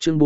Chương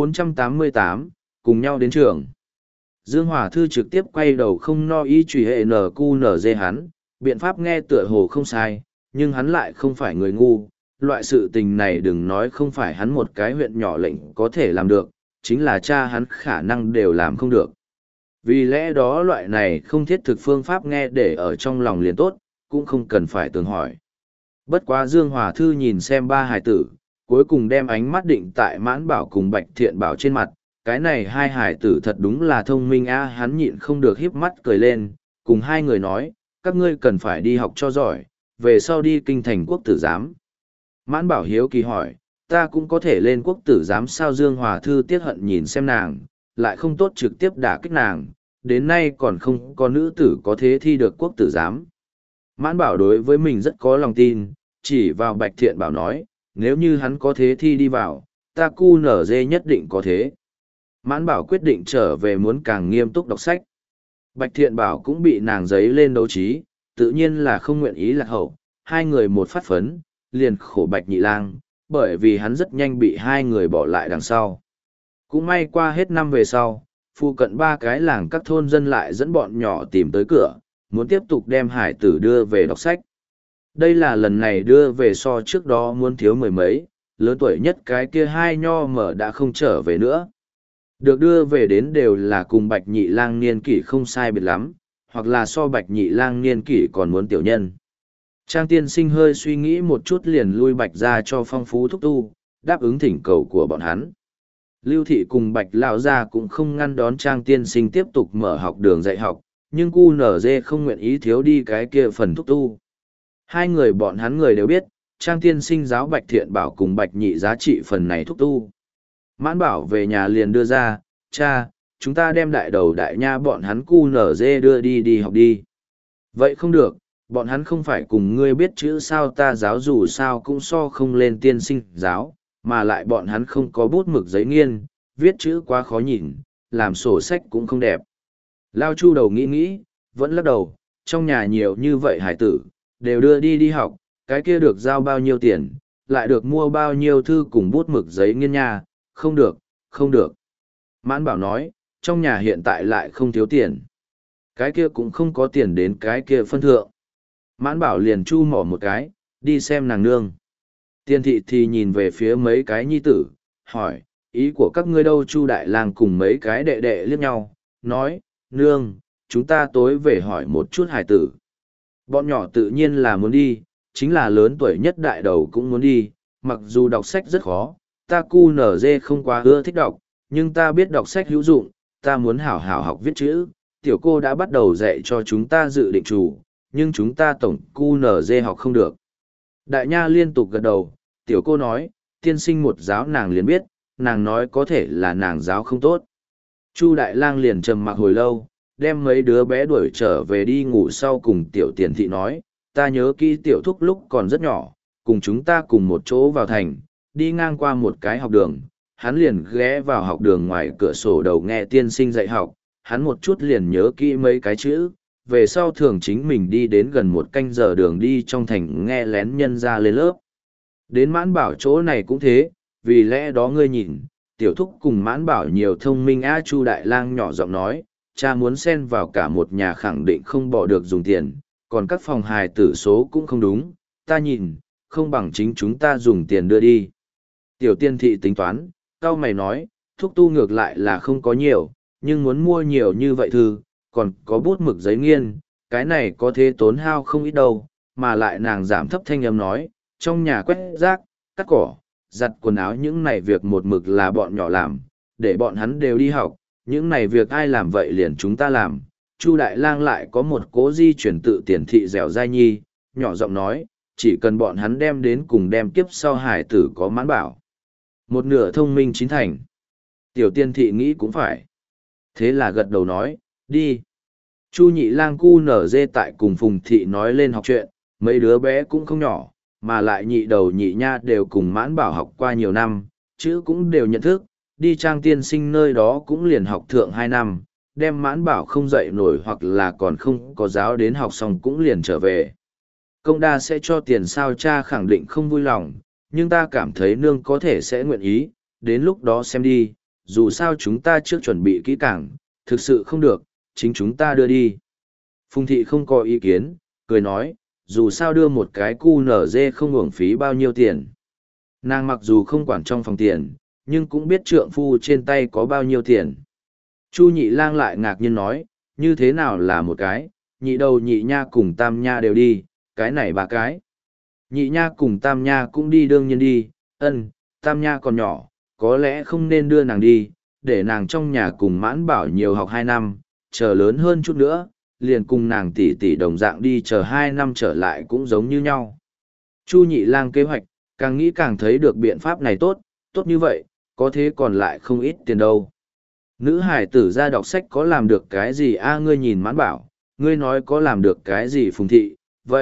488, cùng nhau đến trường. Dương Hòa Thư trực tiếp quay đầu không no ý truy hệ NQNZ hắn, biện pháp nghe tựa hồ không sai, nhưng hắn lại không phải người ngu. Loại sự tình này đừng nói không phải hắn một cái huyện nhỏ lệnh có thể làm được, chính là cha hắn khả năng đều làm không được. Vì lẽ đó loại này không thiết thực phương pháp nghe để ở trong lòng liền tốt, cũng không cần phải tường hỏi. Bất quá Dương Hòa Thư nhìn xem ba hài tử, cuối cùng đem ánh mắt định tại Mãn Bảo cùng Bạch Thiện Bảo trên mặt. Cái này hai hài tử thật đúng là thông minh a, hắn nhịn không được híp mắt cười lên, cùng hai người nói, các ngươi cần phải đi học cho giỏi, về sau đi kinh thành quốc tử giám. Mãn Bảo hiếu kỳ hỏi, ta cũng có thể lên quốc tử giám sao? Dương Hòa Thư tiếc hận nhìn xem nàng, lại không tốt trực tiếp đả kích nàng, đến nay còn không có nữ tử có thế thi được quốc tử giám. Mãn Bảo đối với mình rất có lòng tin, chỉ vào Bạch Thiện Bảo nói, nếu như hắn có thế thi đi vào, ta cu nở dê nhất định có thế. Mãn Bảo quyết định trở về muốn càng nghiêm túc đọc sách. Bạch Thiện Bảo cũng bị nàng giấy lên đấu trí, tự nhiên là không nguyện ý lạc hậu, hai người một phát phấn, liền khổ Bạch Nhị Lang, bởi vì hắn rất nhanh bị hai người bỏ lại đằng sau. Cũng may qua hết năm về sau, phụ cận ba cái làng các thôn dân lại dẫn bọn nhỏ tìm tới cửa, muốn tiếp tục đem hải tử đưa về đọc sách. Đây là lần này đưa về so trước đó muốn thiếu mười mấy, lớn tuổi nhất cái kia hai nho mở đã không trở về nữa. Được đưa về đến đều là cùng Bạch Nhị Lang niên kỷ không sai biệt lắm, hoặc là so Bạch Nhị Lang niên kỷ còn muốn tiểu nhân. Trang tiên sinh hơi suy nghĩ một chút liền lui Bạch ra cho phong phú thúc tu, đáp ứng thỉnh cầu của bọn hắn. Lưu thị cùng Bạch lão gia cũng không ngăn đón Trang tiên sinh tiếp tục mở học đường dạy học, nhưng cu nở dê không nguyện ý thiếu đi cái kia phần thúc tu. Hai người bọn hắn người đều biết, Trang tiên sinh giáo Bạch Thiện Bảo cùng Bạch Nhị giá trị phần này thúc tu. Mãn Bảo về nhà liền đưa ra, cha, chúng ta đem đại đầu đại nha bọn hắn cu nở dê đưa đi học đi. Vậy không được, bọn hắn không phải cùng ngươi biết chữ sao, ta giáo dù sao cũng so không lên tiên sinh giáo, mà lại bọn hắn không có bút mực giấy nghiên, viết chữ quá khó nhìn, làm sổ sách cũng không đẹp. Lao Chu đầu nghĩ, vẫn lắc đầu, trong nhà nhiều như vậy hải tử, đều đưa đi học, cái kia được giao bao nhiêu tiền, lại được mua bao nhiêu thư cùng bút mực giấy nghiên nha, không được, không được. Mãn Bảo nói, trong nhà hiện tại lại không thiếu tiền. Cái kia cũng không có tiền đến cái kia phân thượng. Mãn Bảo liền chu mỏ một cái, đi xem nàng nương. Tiên thị thì nhìn về phía mấy cái nhi tử, hỏi, ý của các ngươi đâu? Chu Đại Lang cùng mấy cái đệ đệ liếc nhau, nói, nương, chúng ta tối về hỏi một chút hải tử. Bọn nhỏ tự nhiên là muốn đi, chính là lớn tuổi nhất đại đầu cũng muốn đi, mặc dù đọc sách rất khó, ta cu nở dê không quá ưa thích đọc, nhưng ta biết đọc sách hữu dụng, ta muốn hảo hảo học viết chữ. Tiểu cô đã bắt đầu dạy cho chúng ta dự định chủ, nhưng chúng ta tổng cu nở dê học không được. Đại nha liên tục gật đầu, tiểu cô nói, tiên sinh một giáo nàng liền biết, nàng nói có thể là nàng giáo không tốt. Chu Đại Lang liền trầm mặc hồi lâu, đem mấy đứa bé đuổi trở về đi ngủ, sau cùng tiểu tiền thị nói, ta nhớ kỹ tiểu thúc lúc còn rất nhỏ, cùng chúng ta cùng một chỗ vào thành, đi ngang qua một cái học đường, hắn liền ghé vào học đường ngoài cửa sổ đầu nghe tiên sinh dạy học, hắn một chút liền nhớ kỹ mấy cái chữ, về sau thường chính mình đi đến gần một canh giờ đường đi trong thành nghe lén nhân ra lên lớp. Đến Mãn Bảo chỗ này cũng thế, vì lẽ đó ngươi nhìn, tiểu thúc cùng Mãn Bảo nhiều thông minh a. Chu Đại Lang nhỏ giọng nói, cha muốn xen vào cả một nhà khẳng định không bỏ được dùng tiền, còn các phòng hài tử số cũng không đúng, ta nhìn, không bằng chính chúng ta dùng tiền đưa đi. Tiểu tiên thị tính toán, cao mày nói, thuốc tu ngược lại là không có nhiều, nhưng muốn mua nhiều như vậy thư, còn có bút mực giấy nghiên, cái này có thế tốn hao không ít đâu, mà lại nàng giảm thấp thanh âm nói, trong nhà quét rác, cắt cỏ, giặt quần áo, những này việc một mực là bọn nhỏ làm, để bọn hắn đều đi học, những này việc ai làm vậy liền chúng ta làm. Chu Đại Lang lại có một cố di chuyển tự tiền thị dẻo dai nhi, nhỏ giọng nói, chỉ cần bọn hắn đem đến cùng đem kiếp sau hải tử có Mãn Bảo. Một nửa thông minh chín thành. Tiểu tiên thị nghĩ cũng phải. Thế là gật đầu nói, đi. Chu Nhị Lang cu nở dê tại cùng Phùng thị nói lên học chuyện, mấy đứa bé cũng không nhỏ, mà lại nhị đầu nhị nha đều cùng Mãn Bảo học qua nhiều năm, chữ cũng đều nhận thức, đi Trang tiên sinh nơi đó cũng liền học thượng 2 năm, đem Mãn Bảo không dậy nổi hoặc là còn không có giáo đến học xong cũng liền trở về. Công đa sẽ cho tiền sao? Cha khẳng định không vui lòng, nhưng ta cảm thấy nương có thể sẽ nguyện ý, đến lúc đó xem đi, dù sao chúng ta trước chuẩn bị kỹ càng, thực sự không được, chính chúng ta đưa đi. Phùng thị không có ý kiến, cười nói, dù sao đưa một cái cu nở dê không uổng phí bao nhiêu tiền. Nàng mặc dù không quản trong phòng tiền, nhưng cũng biết trượng phu trên tay có bao nhiêu tiền. Chu nhị lang lại ngạc nhiên nói, như thế nào là một cái, nhị đầu nhị nha cùng tam nha đều đi, cái này ba cái. Nhị nha cùng tam nha cũng đi đương nhiên đi, tam nha còn nhỏ, có lẽ không nên đưa nàng đi, để nàng trong nhà cùng mãn bảo nhiều học 2 năm, chờ lớn hơn chút nữa, liền cùng nàng tỷ tỷ đồng dạng đi chờ 2 năm trở lại cũng giống như nhau. Chu nhị lang kế hoạch, càng nghĩ càng thấy được biện pháp này tốt, tốt như vậy, có thế còn lại không ít tiền đâu. Nữ hải tử ra đọc sách có làm được cái gì ngươi nhìn mãn bảo, ngươi nói có làm được cái gì Phùng thị,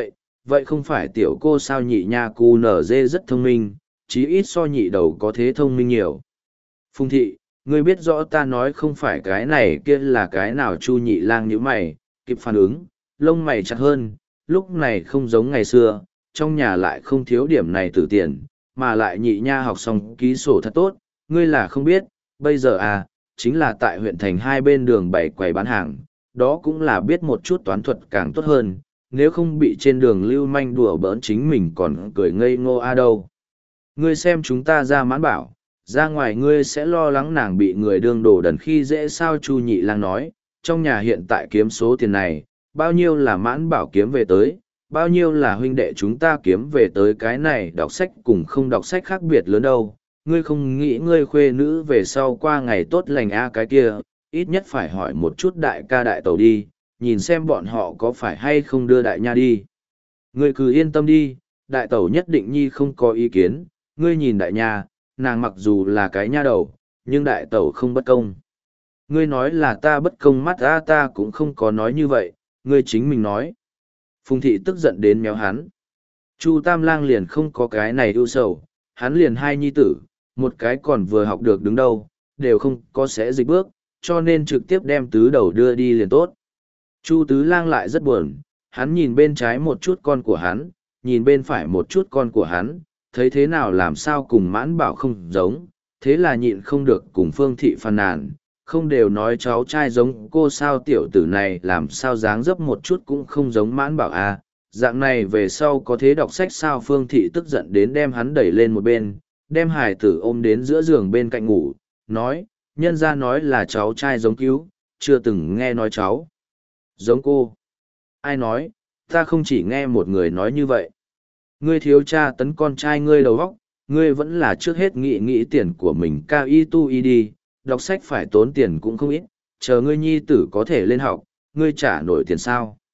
vậy không phải tiểu cô sao nhị nha cu nở dê rất thông minh, chí ít so nhị đầu có thế thông minh nhiều. Phùng thị, ngươi biết rõ ta nói không phải cái này kia là cái nào chu nhị lang như mày, kịp phản ứng, lông mày chặt hơn, lúc này không giống ngày xưa, trong nhà lại không thiếu điểm này tử tiền, mà lại nhị nha học xong ký sổ thật tốt, ngươi là không biết, bây giờ chính là tại huyện thành hai bên đường bảy quầy bán hàng, đó cũng là biết một chút toán thuật càng tốt hơn, nếu không bị trên đường lưu manh đùa bỡn chính mình còn cười ngây ngô đâu. Ngươi xem chúng ta ra mãn bảo, ra ngoài ngươi sẽ lo lắng nàng bị người đương đổ đần khi dễ sao chu nhị lang nói, trong nhà hiện tại kiếm số tiền này, bao nhiêu là mãn bảo kiếm về tới, bao nhiêu là huynh đệ chúng ta kiếm về tới cái này đọc sách cùng không đọc sách khác biệt lớn đâu. Ngươi không nghĩ ngươi khuê nữ về sau qua ngày tốt lành cái kia, ít nhất phải hỏi một chút đại ca đại tẩu đi, nhìn xem bọn họ có phải hay không đưa đại nha đi. Ngươi cứ yên tâm đi, đại tẩu nhất định nhi không có ý kiến, ngươi nhìn đại nha, nàng mặc dù là cái nha đầu, nhưng đại tẩu không bất công. Ngươi nói là ta bất công mắt ta cũng không có nói như vậy, ngươi chính mình nói. Phùng thị tức giận đến méo hắn. Chu Tam Lang liền không có cái này ưu sầu, hắn liền hai nhi tử, một cái còn vừa học được đứng đâu, đều không có sẽ dịch bước, cho nên trực tiếp đem tứ đầu đưa đi liền tốt. Chu Tứ Lang lại rất buồn, hắn nhìn bên trái một chút con của hắn, nhìn bên phải một chút con của hắn, thấy thế nào làm sao cùng mãn bảo không giống, thế là nhịn không được cùng Phương Thị phàn nàn, không đều nói cháu trai giống cô sao tiểu tử này làm sao dáng dấp một chút cũng không giống mãn bảo dạng này về sau có thế đọc sách sao Phương Thị tức giận đến đem hắn đẩy lên một bên, đem hải tử ôm đến giữa giường bên cạnh ngủ, nói, nhân ra nói là cháu trai giống cứu, chưa từng nghe nói cháu. Giống cô. Ai nói, ta không chỉ nghe một người nói như vậy. Ngươi thiếu cha tấn con trai ngươi đầu óc, ngươi vẫn là trước hết nghĩ tiền của mình cao y tu y đi, đọc sách phải tốn tiền cũng không ít, chờ ngươi nhi tử có thể lên học, ngươi trả nổi tiền sao.